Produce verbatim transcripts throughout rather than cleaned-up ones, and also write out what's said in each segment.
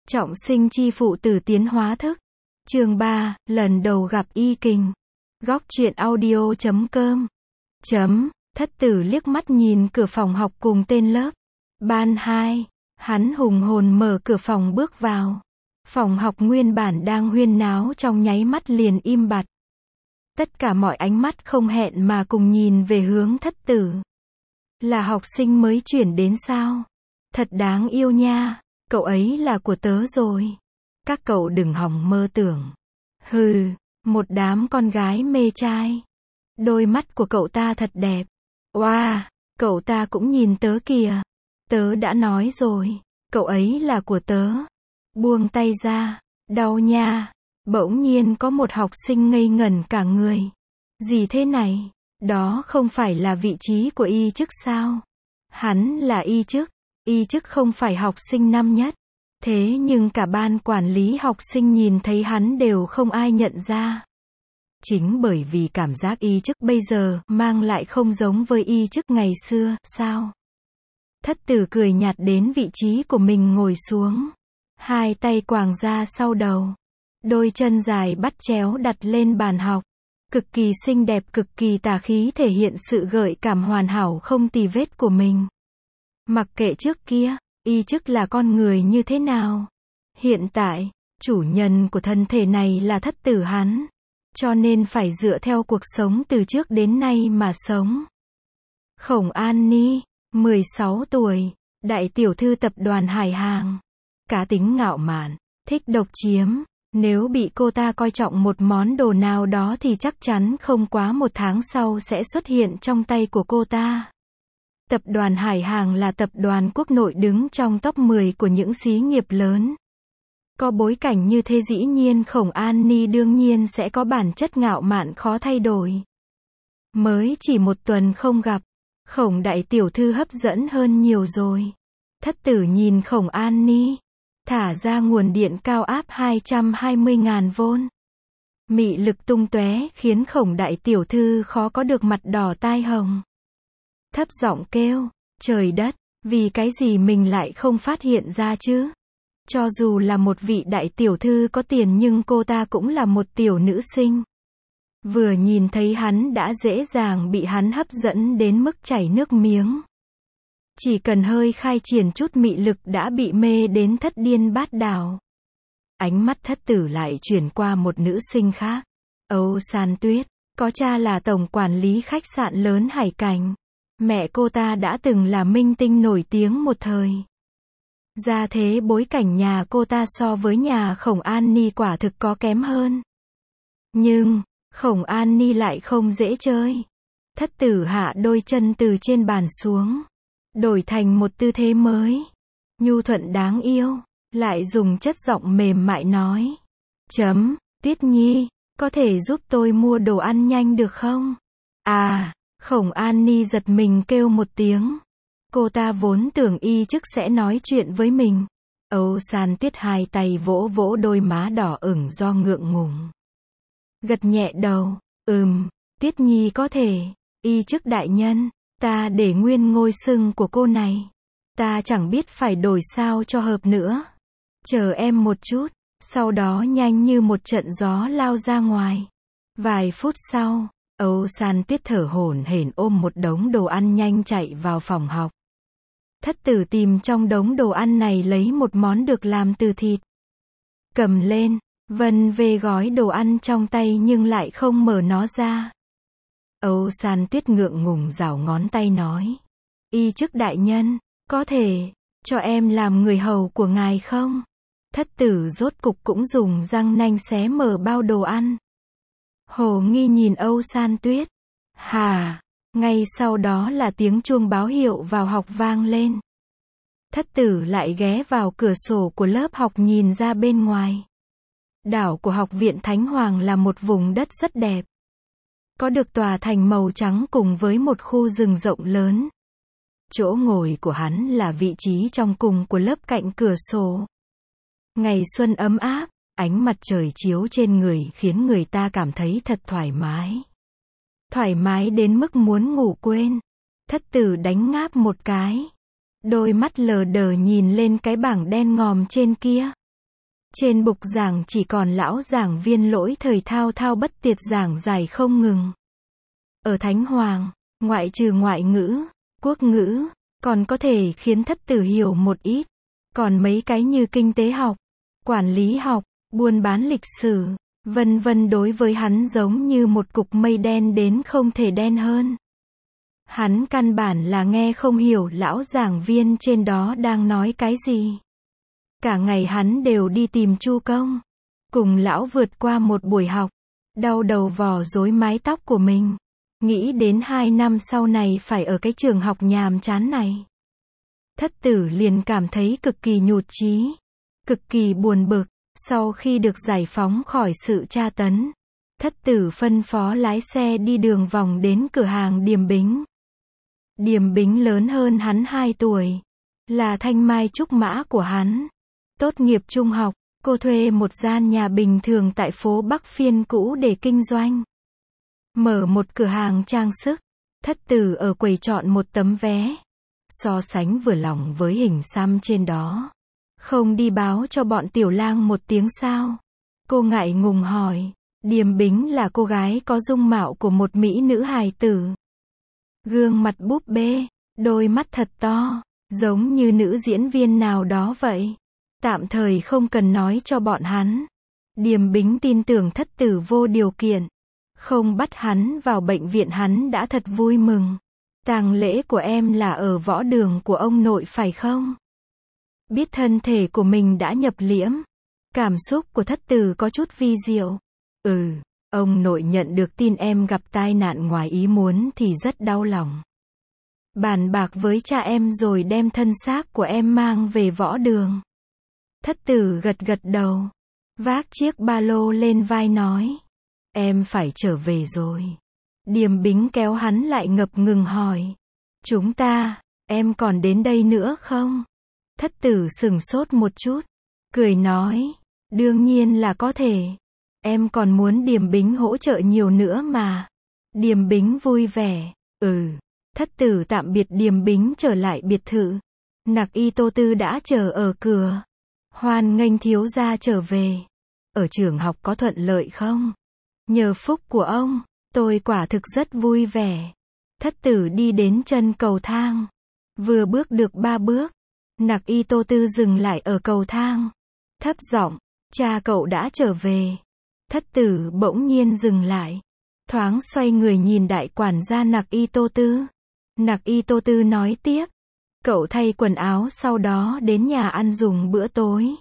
Trọng sinh chi phụ tử tiến hóa thức. Chương ba, lần đầu gặp Y Kình. Góc truyện audio chấm com. Chấm, thất tử liếc mắt nhìn cửa phòng học cùng tên lớp. Ban hai, hắn hùng hồn mở cửa phòng bước vào. Phòng học nguyên bản đang huyên náo trong nháy mắt liền im bặt. Tất cả mọi ánh mắt không hẹn mà cùng nhìn về hướng thất tử. Là học sinh mới chuyển đến sao? Thật đáng yêu nha, cậu ấy là của tớ rồi. Các cậu đừng hòng mơ tưởng. Hừ, một đám con gái mê trai. Đôi mắt của cậu ta thật đẹp. Oa, wow, cậu ta cũng nhìn tớ kìa. Tớ đã nói rồi, cậu ấy là của tớ. Buông tay ra, đau nha. Bỗng nhiên có một học sinh ngây ngẩn cả người. Gì thế này? Đó không phải là vị trí của Y Chức sao? Hắn là Y Chức. Y Chức không phải học sinh năm nhất. Thế nhưng cả ban quản lý học sinh nhìn thấy hắn đều không ai nhận ra. Chính bởi vì cảm giác Y Chức bây giờ mang lại không giống với Y Chức ngày xưa, sao? Thất tử cười nhạt đến vị trí của mình ngồi xuống. Hai tay quàng ra sau đầu. Đôi chân dài bắt chéo đặt lên bàn học. Cực kỳ xinh đẹp, cực kỳ tà khí, thể hiện sự gợi cảm hoàn hảo không tì vết của mình. Mặc kệ trước kia, Y Chức là con người như thế nào. Hiện tại, chủ nhân của thân thể này là thất tử hắn. Cho nên phải dựa theo cuộc sống từ trước đến nay mà sống. Khổng An Ni, mười sáu tuổi, đại tiểu thư tập đoàn Hải Hàng. Cá tính ngạo mạn, thích độc chiếm. Nếu bị cô ta coi trọng một món đồ nào đó thì chắc chắn không quá một tháng sau sẽ xuất hiện trong tay của cô ta. Tập đoàn Hải Hàng là tập đoàn quốc nội đứng trong top mười của những xí nghiệp lớn. Có bối cảnh như thế dĩ nhiên Khổng An Ni đương nhiên sẽ có bản chất ngạo mạn khó thay đổi. Mới chỉ một tuần không gặp, Khổng đại tiểu thư hấp dẫn hơn nhiều rồi. Thất tử nhìn Khổng An Ni. Thả ra nguồn điện cao áp hai trăm hai mươi nghìn vôn. Mị lực tung tóe khiến Khổng đại tiểu thư khó có được mặt đỏ tai hồng. Thấp giọng kêu, trời đất, vì cái gì mình lại không phát hiện ra chứ? Cho dù là một vị đại tiểu thư có tiền nhưng cô ta cũng là một tiểu nữ sinh. Vừa nhìn thấy hắn đã dễ dàng bị hắn hấp dẫn đến mức chảy nước miếng. Chỉ cần hơi khai triển chút mị lực đã bị mê đến thất điên bát đảo. Ánh mắt thất tử lại chuyển qua một nữ sinh khác. Âu San Tuyết, có cha là tổng quản lý khách sạn lớn Hải Cảnh. Mẹ cô ta đã từng là minh tinh nổi tiếng một thời. Ra thế bối cảnh nhà cô ta so với nhà Khổng An Ni quả thực có kém hơn. Nhưng, Khổng An Ni lại không dễ chơi. Thất tử hạ đôi chân từ trên bàn xuống. Đổi thành một tư thế mới. Nhu thuận đáng yêu. Lại dùng chất giọng mềm mại nói. Chấm, Tuyết Nhi, có thể giúp tôi mua đồ ăn nhanh được không? À, Khổng An Ni giật mình kêu một tiếng. Cô ta vốn tưởng Y Chức sẽ nói chuyện với mình. Âu San Tuyết hai tay vỗ vỗ đôi má đỏ ửng do ngượng ngùng. Gật nhẹ đầu. Ừm, Tuyết Nhi có thể. Y Chức đại nhân. Ta để nguyên ngôi xưng của cô này. Ta chẳng biết phải đổi sao cho hợp nữa. Chờ em một chút. Sau đó nhanh như một trận gió lao ra ngoài. Vài phút sau, Âu San Tuyết thở hổn hển ôm một đống đồ ăn nhanh chạy vào phòng học. Thất tử tìm trong đống đồ ăn này lấy một món được làm từ thịt. Cầm lên, vân về gói đồ ăn trong tay nhưng lại không mở nó ra. Âu San Tuyết ngượng ngùng giảo ngón tay nói. Y Chức đại nhân, có thể cho em làm người hầu của ngài không? Thất tử rốt cục cũng dùng răng nanh xé mở bao đồ ăn. Hồ nghi nhìn Âu San Tuyết. Hà, ngay sau đó là tiếng chuông báo hiệu vào học vang lên. Thất tử lại ghé vào cửa sổ của lớp học nhìn ra bên ngoài. Đảo của học viện Thánh Hoàng là một vùng đất rất đẹp. Có được tòa thành màu trắng cùng với một khu rừng rộng lớn. Chỗ ngồi của hắn là vị trí trong cùng của lớp cạnh cửa sổ. Ngày xuân ấm áp, ánh mặt trời chiếu trên người khiến người ta cảm thấy thật thoải mái. Thoải mái đến mức muốn ngủ quên. Thất tử đánh ngáp một cái. Đôi mắt lờ đờ nhìn lên cái bảng đen ngòm trên kia. Trên bục giảng chỉ còn lão giảng viên lỗi thời thao thao bất tuyệt giảng giải không ngừng. Ở Thánh Hoàng, ngoại trừ ngoại ngữ, quốc ngữ, còn có thể khiến thất tử hiểu một ít. Còn mấy cái như kinh tế học, quản lý học, buôn bán lịch sử, vân vân đối với hắn giống như một cục mây đen đến không thể đen hơn. Hắn căn bản là nghe không hiểu lão giảng viên trên đó đang nói cái gì. Cả ngày hắn đều đi tìm Chu Công, cùng lão vượt qua một buổi học, đau đầu vò rối mái tóc của mình, nghĩ đến hai năm sau này phải ở cái trường học nhàm chán này. Thất tử liền cảm thấy cực kỳ nhụt chí, cực kỳ buồn bực. Sau khi được giải phóng khỏi sự tra tấn, thất tử phân phó lái xe đi đường vòng đến cửa hàng Điềm Bính. Điềm Bính lớn hơn hắn hai tuổi, là thanh mai trúc mã của hắn. Tốt nghiệp trung học, cô thuê một gian nhà bình thường tại phố Bắc Phiên cũ để kinh doanh. Mở một cửa hàng trang sức, thất tử ở quầy chọn một tấm vé. So sánh vừa lòng với hình xăm trên đó. Không đi báo cho bọn tiểu lang một tiếng sao? Cô ngại ngùng hỏi. Điềm Bính là cô gái có dung mạo của một mỹ nữ hài tử. Gương mặt búp bê, đôi mắt thật to, giống như nữ diễn viên nào đó vậy. Tạm thời không cần nói cho bọn hắn. Điềm Bính tin tưởng thất tử vô điều kiện. Không bắt hắn vào bệnh viện hắn đã thật vui mừng. Tang lễ của em là ở võ đường của ông nội phải không? Biết thân thể của mình đã nhập liễm. Cảm xúc của thất tử có chút vi diệu. Ừ, ông nội nhận được tin em gặp tai nạn ngoài ý muốn thì rất đau lòng. Bàn bạc với cha em rồi đem thân xác của em mang về võ đường. Thất tử gật gật đầu. Vác chiếc ba lô lên vai nói. Em phải trở về rồi. Điềm Bính kéo hắn lại ngập ngừng hỏi. Chúng ta, em còn đến đây nữa không? Thất tử sửng sốt một chút. Cười nói. Đương nhiên là có thể. Em còn muốn Điềm Bính hỗ trợ nhiều nữa mà. Điềm Bính vui vẻ. Ừ. Thất tử tạm biệt Điềm Bính trở lại biệt thự. Nặc Y Tô Tư đã chờ ở cửa. Hoan nghênh thiếu gia trở về. Ở trường học có thuận lợi không? Nhờ phúc của ông, tôi quả thực rất vui vẻ. Thất tử đi đến chân cầu thang. Vừa bước được ba bước, Nặc Y Tô Tư dừng lại ở cầu thang. Thấp giọng, cha cậu đã trở về. Thất tử bỗng nhiên dừng lại. Thoáng xoay người nhìn đại quản gia Nặc Y Tô Tư. Nặc Y Tô Tư nói tiếp. Cậu thay quần áo sau đó đến nhà ăn dùng bữa tối.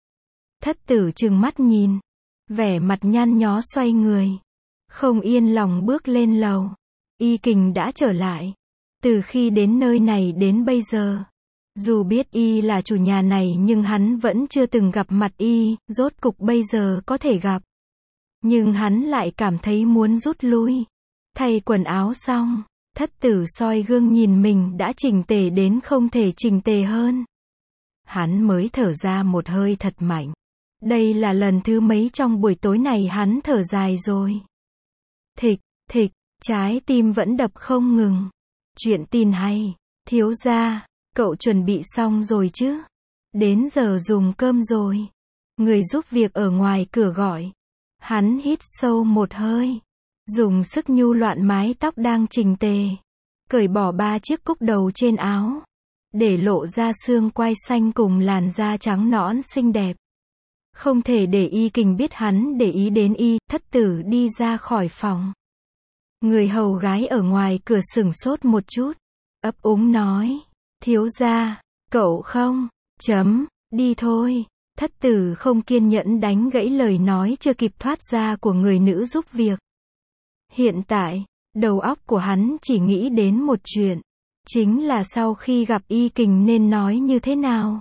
Thất tử trừng mắt nhìn. Vẻ mặt nhăn nhó xoay người. Không yên lòng bước lên lầu. Y Kình đã trở lại. Từ khi đến nơi này đến bây giờ. Dù biết Y là chủ nhà này nhưng hắn vẫn chưa từng gặp mặt Y, rốt cục bây giờ có thể gặp. Nhưng hắn lại cảm thấy muốn rút lui. Thay quần áo xong, thất tử soi gương nhìn mình đã chỉnh tề đến không thể chỉnh tề hơn. Hắn mới thở ra một hơi thật mạnh. Đây là lần thứ mấy trong buổi tối này hắn thở dài rồi. Thịch, thịch, trái tim vẫn đập không ngừng. Chuyện tin hay, thiếu gia, cậu chuẩn bị xong rồi chứ? Đến giờ dùng cơm rồi. Người giúp việc ở ngoài cửa gọi. Hắn hít sâu một hơi. Dùng sức nhu loạn mái tóc đang chỉnh tề. Cởi bỏ ba chiếc cúc đầu trên áo. Để lộ ra xương quai xanh cùng làn da trắng nõn xinh đẹp. Không thể để Y Kình biết hắn để ý đến Y, thất tử đi ra khỏi phòng. Người hầu gái ở ngoài cửa sửng sốt một chút. Ấp úng nói. Thiếu gia, cậu không, chấm, đi thôi. Thất tử không kiên nhẫn đánh gãy lời nói chưa kịp thoát ra của người nữ giúp việc. Hiện tại, đầu óc của hắn chỉ nghĩ đến một chuyện. Chính là sau khi gặp Y Kình nên nói như thế nào.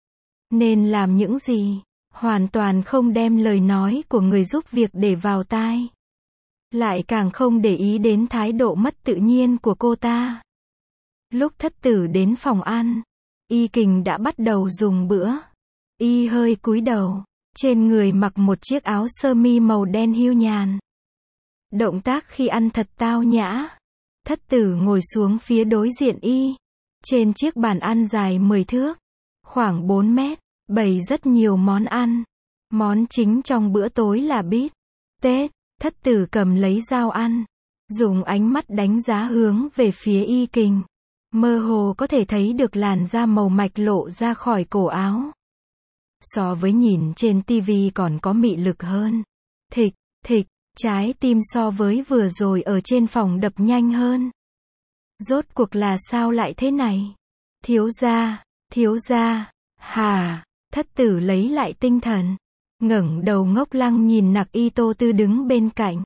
Nên làm những gì. Hoàn toàn không đem lời nói của người giúp việc để vào tai. Lại càng không để ý đến thái độ mất tự nhiên của cô ta. Lúc thất tử đến phòng ăn, Y Kình đã bắt đầu dùng bữa. Y hơi cúi đầu, trên người mặc một chiếc áo sơ mi màu đen hiu nhàn. Động tác khi ăn thật tao nhã. Thất tử ngồi xuống phía đối diện Y. Trên chiếc bàn ăn dài mười thước, khoảng bốn mét, bày rất nhiều món ăn. Món chính trong bữa tối là bít tết. Thất tử cầm lấy dao ăn, dùng ánh mắt đánh giá hướng về phía Y Kình. Mơ hồ có thể thấy được làn da màu mạch lộ ra khỏi cổ áo. So với nhìn trên tivi còn có mị lực hơn. Thịch, thịch, trái tim so với vừa rồi ở trên phòng đập nhanh hơn. Rốt cuộc là sao lại thế này? Thiếu gia, thiếu gia, hà, thất tử lấy lại tinh thần. Ngẩng đầu ngốc lăng nhìn Nặc Y Tô Tư đứng bên cạnh.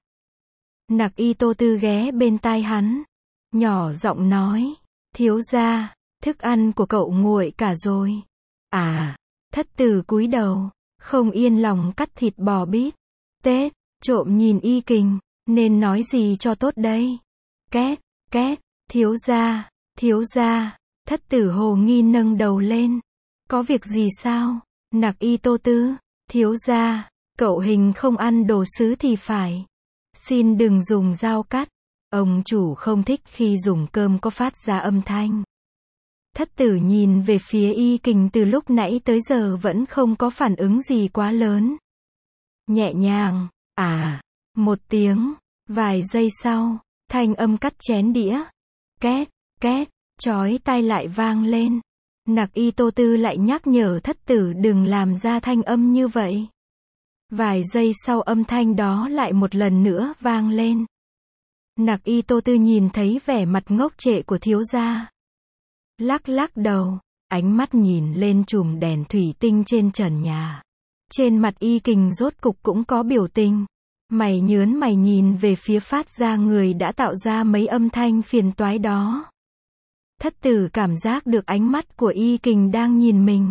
Nặc Y Tô Tư ghé bên tai hắn, nhỏ giọng nói, thiếu gia, thức ăn của cậu nguội cả rồi. À, thất tử cúi đầu, không yên lòng cắt thịt bò bít tết, trộm nhìn Y Kình, nên nói gì cho tốt đây? Két, két, thiếu gia, thiếu gia, thất tử hồ nghi nâng đầu lên. Có việc gì sao? Nặc Y Tô Tư, thiếu gia, cậu hình không ăn đồ sứ thì phải. Xin đừng dùng dao cắt. Ông chủ không thích khi dùng cơm có phát ra âm thanh. Thất tử nhìn về phía Y Kình từ lúc nãy tới giờ vẫn không có phản ứng gì quá lớn. Nhẹ nhàng, à, một tiếng, vài giây sau, thanh âm cắt chén đĩa. Két, két, chói tai lại vang lên. Nặc Y Tô Tư lại nhắc nhở thất tử đừng làm ra thanh âm như vậy. Vài giây sau âm thanh đó lại một lần nữa vang lên. Nặc Y Tô Tư nhìn thấy vẻ mặt ngốc trệ của thiếu gia. Lắc lắc đầu, ánh mắt nhìn lên chùm đèn thủy tinh trên trần nhà. Trên mặt Y Kình rốt cục cũng có biểu tình. Mày nhớn mày nhìn về phía phát ra người đã tạo ra mấy âm thanh phiền toái đó. Thất tử cảm giác được ánh mắt của Y Kình đang nhìn mình.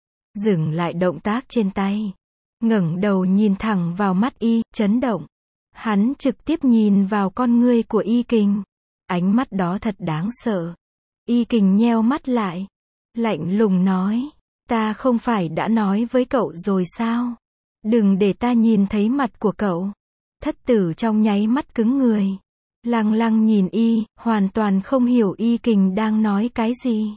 Dừng lại động tác trên tay. Ngẩng đầu nhìn thẳng vào mắt Y, chấn động. Hắn trực tiếp nhìn vào con ngươi của Y Kình. Ánh mắt đó thật đáng sợ. Y Kình nheo mắt lại. Lạnh lùng nói. Ta không phải đã nói với cậu rồi sao? Đừng để ta nhìn thấy mặt của cậu. Thất tử trong nháy mắt cứng người. Lăng lăng nhìn Y, hoàn toàn không hiểu Y Kình đang nói cái gì.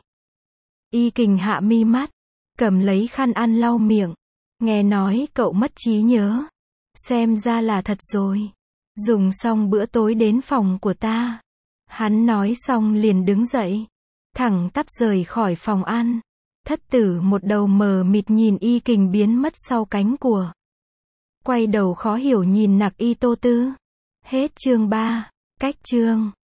Y Kình hạ mi mắt, cầm lấy khăn ăn lau miệng. Nghe nói cậu mất trí nhớ. Xem ra là thật rồi. Dùng xong bữa tối đến phòng của ta. Hắn nói xong liền đứng dậy. Thẳng tắp rời khỏi phòng ăn. Thất tử một đầu mờ mịt nhìn Y Kình biến mất sau cánh của. Quay đầu khó hiểu nhìn Nặc Y Tô Tư. Hết chương ba. Cách chương